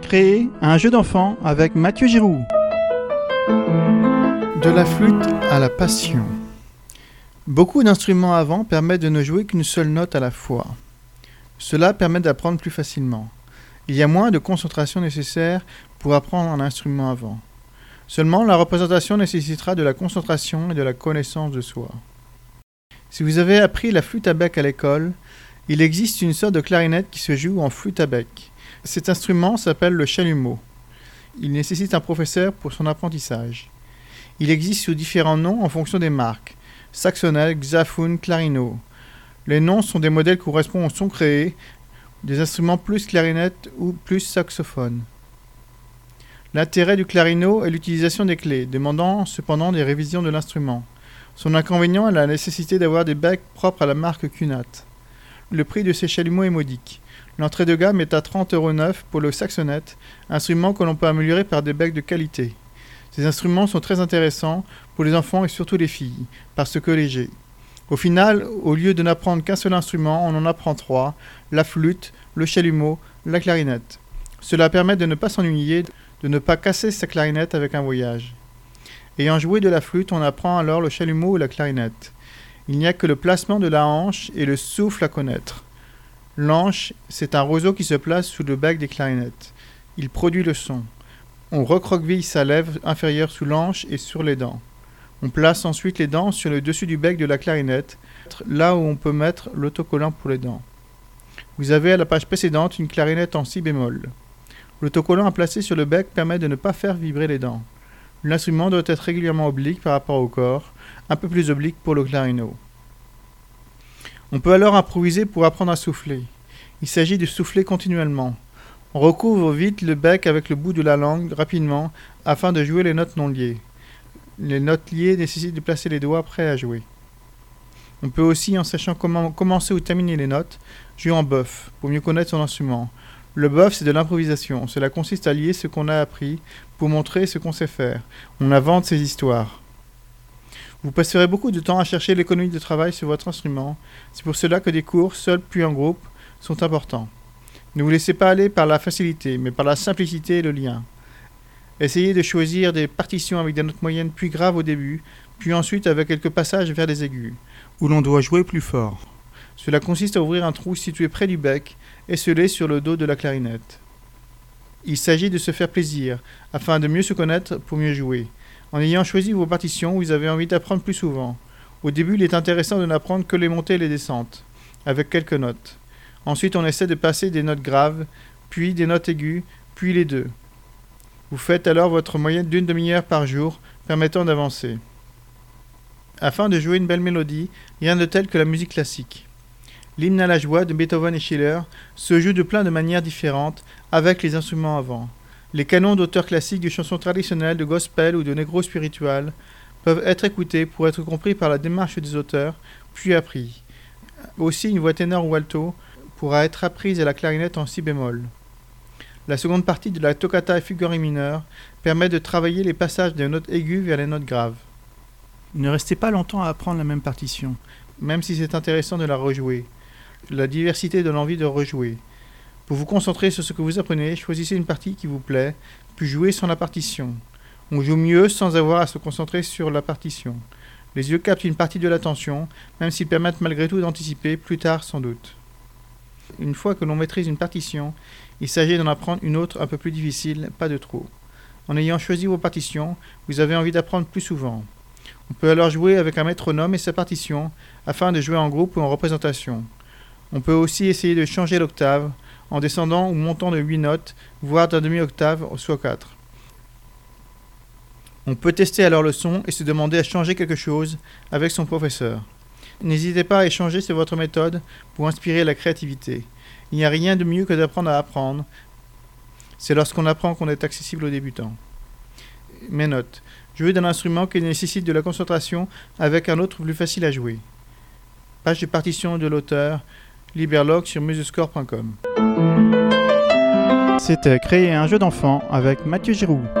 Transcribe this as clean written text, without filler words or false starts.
Créer un jeu d'enfant avec Mathieu Giroux. De la flûte à la passion. Beaucoup d'instruments à vent permettent de ne jouer qu'une seule note à la fois. Cela permet d'apprendre plus facilement. Il y a moins de concentration nécessaire pour apprendre un instrument à vent. Seulement, la représentation nécessitera de la concentration et de la connaissance de soi. Si vous avez appris la flûte à bec à l'école, il existe une sorte de clarinette qui se joue en flûte à bec. Cet instrument s'appelle le chalumeau. Il nécessite un professeur pour son apprentissage. Il existe sous différents noms en fonction des marques. Saxonnet, Xaphone, Clarino. Les noms sont des modèles correspondant au son créé, des instruments plus clarinette ou plus saxophone. L'intérêt du clarino est l'utilisation des clés, demandant cependant des révisions de l'instrument. Son inconvénient est la nécessité d'avoir des becs propres à la marque Cunat. Le prix de ces chalumeaux est modique. L'entrée de gamme est à 30,09 € pour le Saxonnet, instrument que l'on peut améliorer par des becs de qualité. Ces instruments sont très intéressants pour les enfants et surtout les filles, parce que légers. Au final, au lieu de n'apprendre qu'un seul instrument, on en apprend 3, la flûte, le chalumeau, la clarinette. Cela permet de ne pas s'ennuyer, de ne pas casser sa clarinette avec un voyage. Ayant joué de la flûte, on apprend alors le chalumeau et la clarinette. Il n'y a que le placement de la hanche et le souffle à connaître. L'hanche, c'est un roseau qui se place sous le bec des clarinettes. Il produit le son. On recroqueville sa lèvre inférieure sous l'hanche et sur les dents. On place ensuite les dents sur le dessus du bec de la clarinette, là où on peut mettre l'autocollant pour les dents. Vous avez à la page précédente une clarinette en si bémol. L'autocollant à placer sur le bec permet de ne pas faire vibrer les dents. L'instrument doit être régulièrement oblique par rapport au corps, un peu plus oblique pour le clarino. On peut alors improviser pour apprendre à souffler. Il s'agit de souffler continuellement. On recouvre vite le bec avec le bout de la langue rapidement afin de jouer les notes non liées. Les notes liées nécessitent de placer les doigts prêts à jouer. On peut aussi, en sachant comment commencer ou terminer les notes, jouer en bœuf pour mieux connaître son instrument. Le bœuf, c'est de l'improvisation. Cela consiste à lier ce qu'on a appris pour montrer ce qu'on sait faire. On invente ses histoires. Vous passerez beaucoup de temps à chercher l'économie de travail sur votre instrument. C'est pour cela que des cours, seuls puis en groupe, sont importants. Ne vous laissez pas aller par la facilité, mais par la simplicité et le lien. Essayez de choisir des partitions avec des notes moyennes puis graves au début, puis ensuite avec quelques passages vers des aigus, où l'on doit jouer plus fort. Cela consiste à ouvrir un trou situé près du bec et sceller sur le dos de la clarinette. Il s'agit de se faire plaisir, afin de mieux se connaître pour mieux jouer. En ayant choisi vos partitions, vous avez envie d'apprendre plus souvent. Au début, il est intéressant de n'apprendre que les montées et les descentes, avec quelques notes. Ensuite, on essaie de passer des notes graves, puis des notes aiguës, puis les deux. Vous faites alors votre moyenne d'une demi-heure par jour, permettant d'avancer. Afin de jouer une belle mélodie, rien de tel que la musique classique. L'hymne à la joie de Beethoven et Schiller se joue de plein de manières différentes avec les instruments à vent. Les canons d'auteurs classiques de chansons traditionnelles, de gospel ou de negro spiritual peuvent être écoutés pour être compris par la démarche des auteurs, puis appris. Aussi, une voix ténor ou alto pourra être apprise à la clarinette en si bémol. La seconde partie de la toccata Figari mineur permet de travailler les passages des notes aiguës vers les notes graves. Ne restez pas longtemps à apprendre la même partition, même si c'est intéressant de la rejouer. La diversité donne envie de rejouer. Pour vous concentrer sur ce que vous apprenez, choisissez une partie qui vous plaît, puis jouez sans la partition. On joue mieux sans avoir à se concentrer sur la partition. Les yeux captent une partie de l'attention, même s'ils permettent malgré tout d'anticiper, plus tard sans doute. Une fois que l'on maîtrise une partition, il s'agit d'en apprendre une autre un peu plus difficile, pas de trop. En ayant choisi vos partitions, vous avez envie d'apprendre plus souvent. On peut alors jouer avec un métronome et sa partition, afin de jouer en groupe ou en représentation. On peut aussi essayer de changer l'octave, en descendant ou montant de 8 notes, voire d'un demi-octave, soit 4. On peut tester alors le son et se demander à changer quelque chose avec son professeur. N'hésitez pas à échanger sur votre méthode pour inspirer la créativité. Il n'y a rien de mieux que d'apprendre à apprendre. C'est lorsqu'on apprend qu'on est accessible aux débutants. Mes notes. Jouer d'un instrument qui nécessite de la concentration avec un autre plus facile à jouer. Page de partition de l'auteur, Liberlog sur musescore.com. C'était Créer un jeu d'enfant avec Mathieu Giroux.